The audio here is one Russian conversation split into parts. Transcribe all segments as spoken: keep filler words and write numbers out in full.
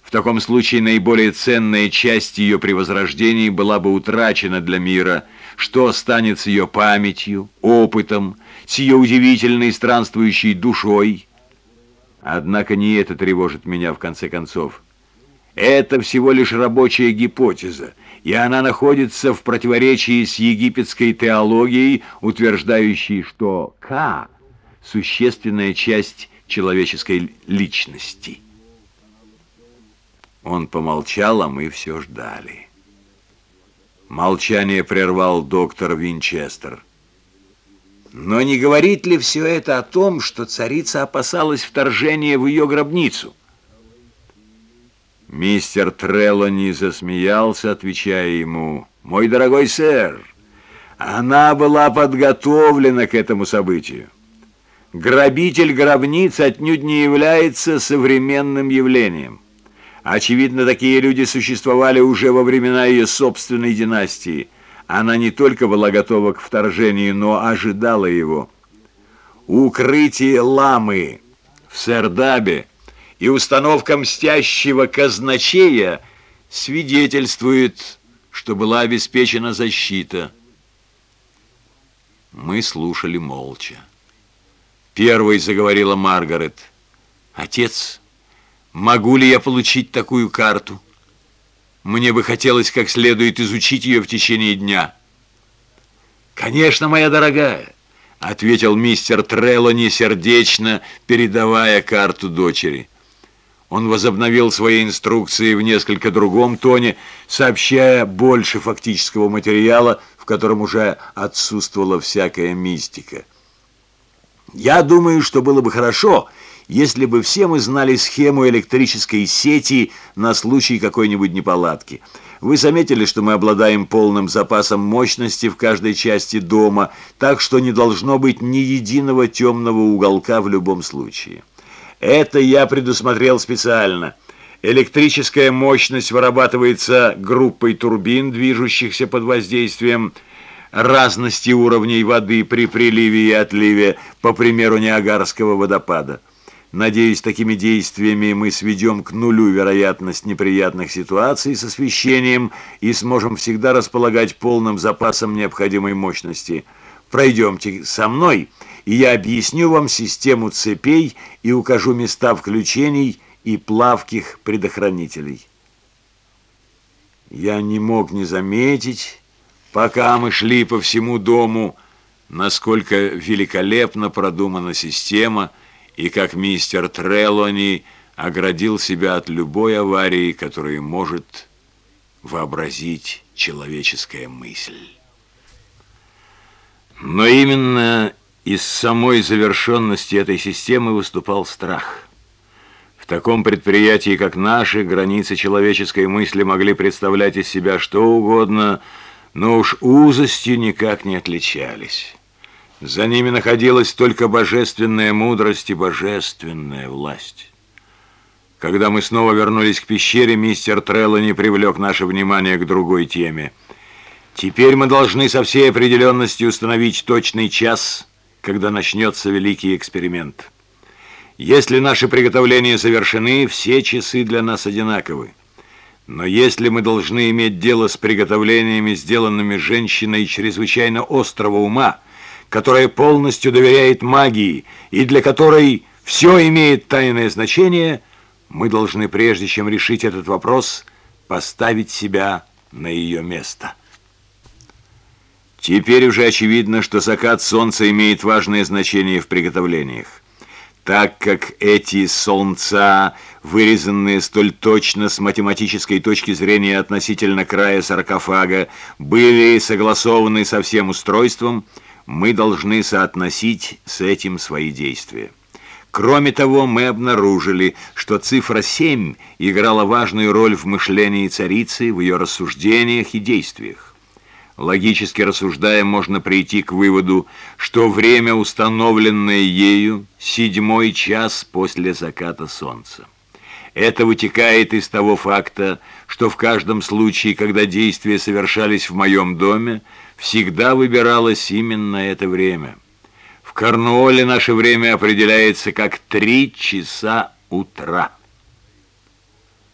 В таком случае наиболее ценная часть ее при возрождении была бы утрачена для мира. Что станет с ее памятью, опытом, с ее удивительной странствующей душой? Однако не это тревожит меня в конце концов. Это всего лишь рабочая гипотеза, и она находится в противоречии с египетской теологией, утверждающей, что Ка – существенная часть человеческой личности. Он помолчал, а мы все ждали. Молчание прервал доктор Винчестер. Но не говорит ли все это о том, что царица опасалась вторжения в ее гробницу? Мистер Трелони засмеялся, отвечая ему: «Мой дорогой сэр, она была подготовлена к этому событию. Грабитель гробниц отнюдь не является современным явлением. Очевидно, такие люди существовали уже во времена ее собственной династии. Она не только была готова к вторжению, но ожидала его. Укрытие ламы в Сердабе и установка мстящего казначея свидетельствует, что была обеспечена защита». Мы слушали молча. Первой заговорила Маргарет. «Отец, могу ли я получить такую карту? Мне бы хотелось как следует изучить ее в течение дня». «Конечно, моя дорогая», — ответил мистер Трелони сердечно, передавая карту дочери. Он возобновил свои инструкции в несколько другом тоне, сообщая больше фактического материала, в котором уже отсутствовала всякая мистика. «Я думаю, что было бы хорошо, если бы все мы знали схему электрической сети на случай какой-нибудь неполадки. Вы заметили, что мы обладаем полным запасом мощности в каждой части дома, так что не должно быть ни единого темного уголка в любом случае. Это я предусмотрел специально. Электрическая мощность вырабатывается группой турбин, движущихся под воздействием разности уровней воды при приливе и отливе, по примеру Ниагарского водопада. Надеюсь, такими действиями мы сведем к нулю вероятность неприятных ситуаций с освещением и сможем всегда располагать полным запасом необходимой мощности. Пройдемте со мной, и я объясню вам систему цепей и укажу места включений и плавких предохранителей». Я не мог не заметить, пока мы шли по всему дому, насколько великолепно продумана система и как мистер Трелони оградил себя от любой аварии, которую может вообразить человеческая мысль. Но именно из самой завершенности этой системы выступал страх. В таком предприятии, как наше, границы человеческой мысли могли представлять из себя что угодно, но уж узостью никак не отличались. За ними находилась только божественная мудрость и божественная власть. Когда мы снова вернулись к пещере, мистер Трелони привлек наше внимание к другой теме. «Теперь мы должны со всей определенностью установить точный час, когда начнется великий эксперимент. Если наши приготовления завершены, все часы для нас одинаковы. Но если мы должны иметь дело с приготовлениями, сделанными женщиной чрезвычайно острого ума, которая полностью доверяет магии и для которой все имеет тайное значение, мы должны, прежде чем решить этот вопрос, поставить себя на ее место». Теперь уже очевидно, что закат солнца имеет важное значение в приготовлениях. Так как эти солнца, вырезанные столь точно с математической точки зрения относительно края саркофага, были согласованы со всем устройством, мы должны соотносить с этим свои действия. Кроме того, мы обнаружили, что цифра семь играла важную роль в мышлении царицы, в ее рассуждениях и действиях. Логически рассуждая, можно прийти к выводу, что время, установленное ею, седьмой час после заката солнца. Это вытекает из того факта, что в каждом случае, когда действия совершались в моем доме, всегда выбиралось именно это время. В Корнуолле наше время определяется как три часа утра.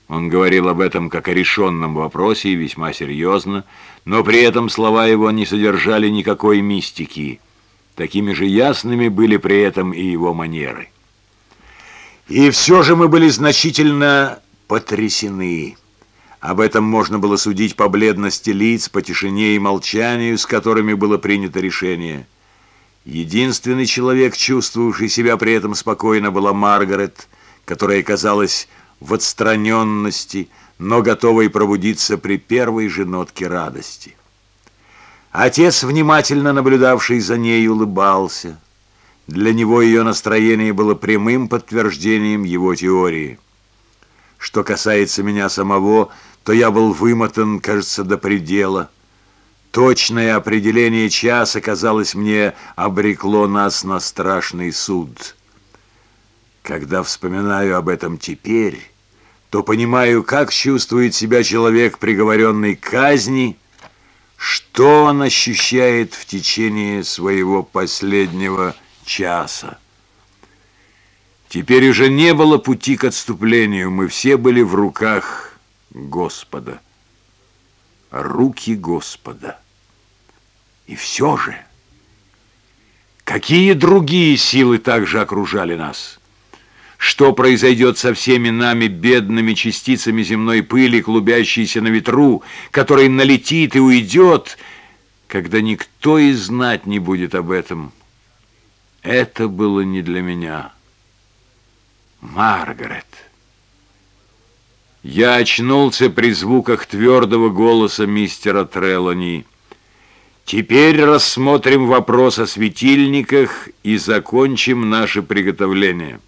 Он говорил об этом как о решенном вопросе и весьма серьезно, но при этом слова его не содержали никакой мистики. Такими же ясными были при этом и его манеры. И все же мы были значительно потрясены. Об этом можно было судить по бледности лиц, по тишине и молчанию, с которыми было принято решение. Единственный человек, чувствовавший себя при этом спокойно, была Маргарет, которая казалась в отстраненности, но готовой пробудиться при первой же нотке радости. Отец, внимательно наблюдавший за ней, улыбался. Для него ее настроение было прямым подтверждением его теории. Что касается меня самого, то я был вымотан, кажется, до предела. Точное определение часа, казалось мне, обрекло нас на страшный суд. Когда вспоминаю об этом теперь, то понимаю, как чувствует себя человек, приговоренный к казни, что он ощущает в течение своего последнего часа. Теперь уже не было пути к отступлению, мы все были в руках Господа. Руки Господа. И все же, какие другие силы также окружали нас? Что произойдет со всеми нами, бедными частицами земной пыли, клубящейся на ветру, который налетит и уйдет, когда никто и знать не будет об этом? Это было не для меня. Маргарет. Я очнулся при звуках твердого голоса мистера Трелони. Теперь рассмотрим вопрос о светильниках и закончим наше приготовление.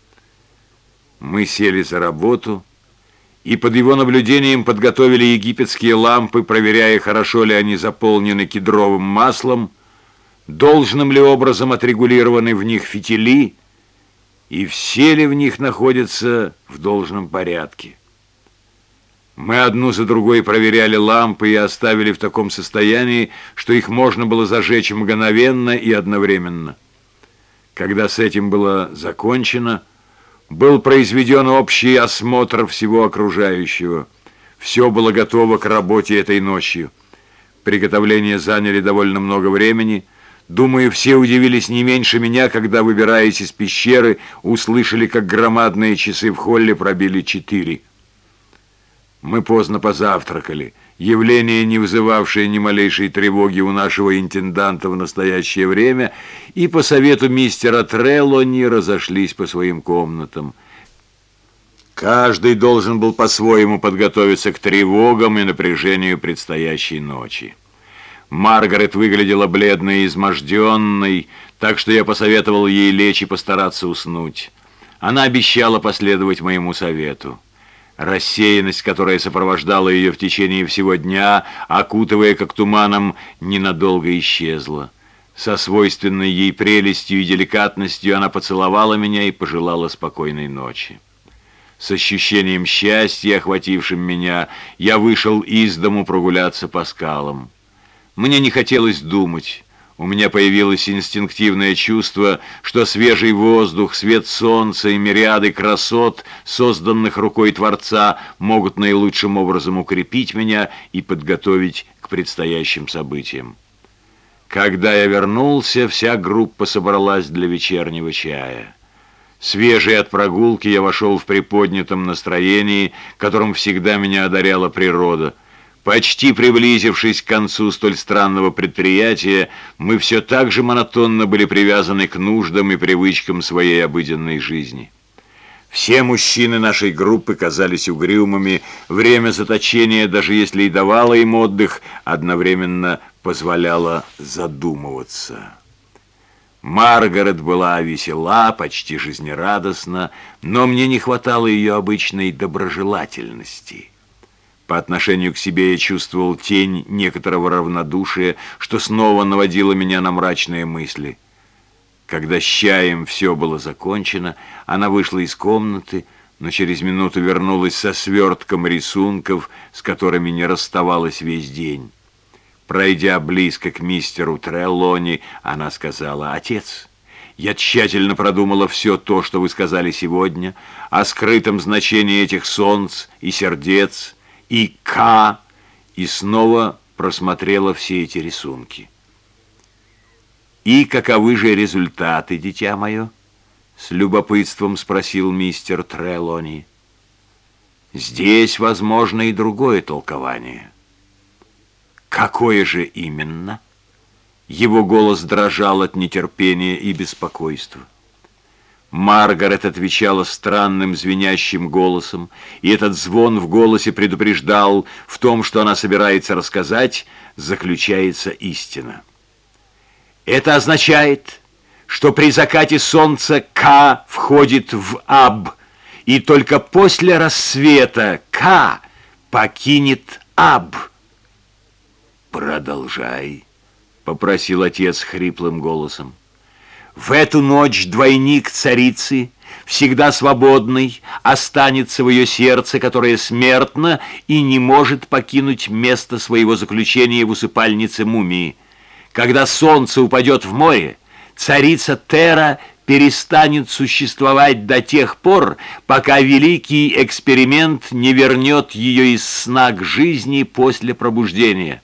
Мы сели за работу и под его наблюдением подготовили египетские лампы, проверяя, хорошо ли они заполнены кедровым маслом, должным ли образом отрегулированы в них фитили, и все ли в них находятся в должном порядке. Мы одну за другой проверяли лампы и оставили в таком состоянии, что их можно было зажечь мгновенно и одновременно. Когда с этим было закончено, был произведен общий осмотр всего окружающего. Все было готово к работе этой ночью. Приготовления заняли довольно много времени. Думаю, все удивились не меньше меня, когда, выбираясь из пещеры, услышали, как громадные часы в холле пробили четыре. Мы поздно позавтракали. Явление, не вызывавшее ни малейшей тревоги у нашего интенданта в настоящее время, и по совету мистера Трелони разошлись по своим комнатам. Каждый должен был по-своему подготовиться к тревогам и напряжению предстоящей ночи. Маргарет выглядела бледной и изможденной, так что я посоветовал ей лечь и постараться уснуть. Она обещала последовать моему совету. Рассеянность, которая сопровождала ее в течение всего дня, окутывая как туманом, ненадолго исчезла. Со свойственной ей прелестью и деликатностью она поцеловала меня и пожелала спокойной ночи. С ощущением счастья, охватившим меня, я вышел из дому прогуляться по скалам. Мне не хотелось думать. У меня появилось инстинктивное чувство, что свежий воздух, свет солнца и мириады красот, созданных рукой Творца, могут наилучшим образом укрепить меня и подготовить к предстоящим событиям. Когда я вернулся, вся группа собралась для вечернего чая. Свежий от прогулки, я вошел в приподнятом настроении, которым всегда меня одаряла природа. Почти приблизившись к концу столь странного предприятия, мы все так же монотонно были привязаны к нуждам и привычкам своей обыденной жизни. Все мужчины нашей группы казались угрюмыми, время заточения, даже если и давало им отдых, одновременно позволяло задумываться. Маргарет была весела, почти жизнерадостна, но мне не хватало ее обычной доброжелательности. По отношению к себе я чувствовал тень некоторого равнодушия, что снова наводило меня на мрачные мысли. Когда с чаем все было закончено, она вышла из комнаты, но через минуту вернулась со свертком рисунков, с которыми не расставалась весь день. Пройдя близко к мистеру Трелони, она сказала: «Отец, Я тщательно продумала все то, что вы сказали сегодня, о скрытом значении этих солнц и сердец, и К, и снова просмотрела все эти рисунки. «И каковы же результаты, дитя мое?» — с любопытством спросил мистер Трелони. «Здесь возможно и другое толкование». «Какое же именно?» Его голос дрожал от нетерпения и беспокойства. Маргарет отвечала странным звенящим голосом, и этот звон в голосе предупреждал: в том, что она собирается рассказать, заключается истина. Это означает, что при закате солнца К входит в Аб, и только после рассвета К покинет Аб. «Продолжай», — попросил отец хриплым голосом. «В эту ночь двойник царицы, всегда свободный, останется в ее сердце, которое смертно и не может покинуть место своего заключения в усыпальнице мумии. Когда солнце упадет в море, царица Тера перестанет существовать до тех пор, пока великий эксперимент не вернет ее из сна к жизни после пробуждения».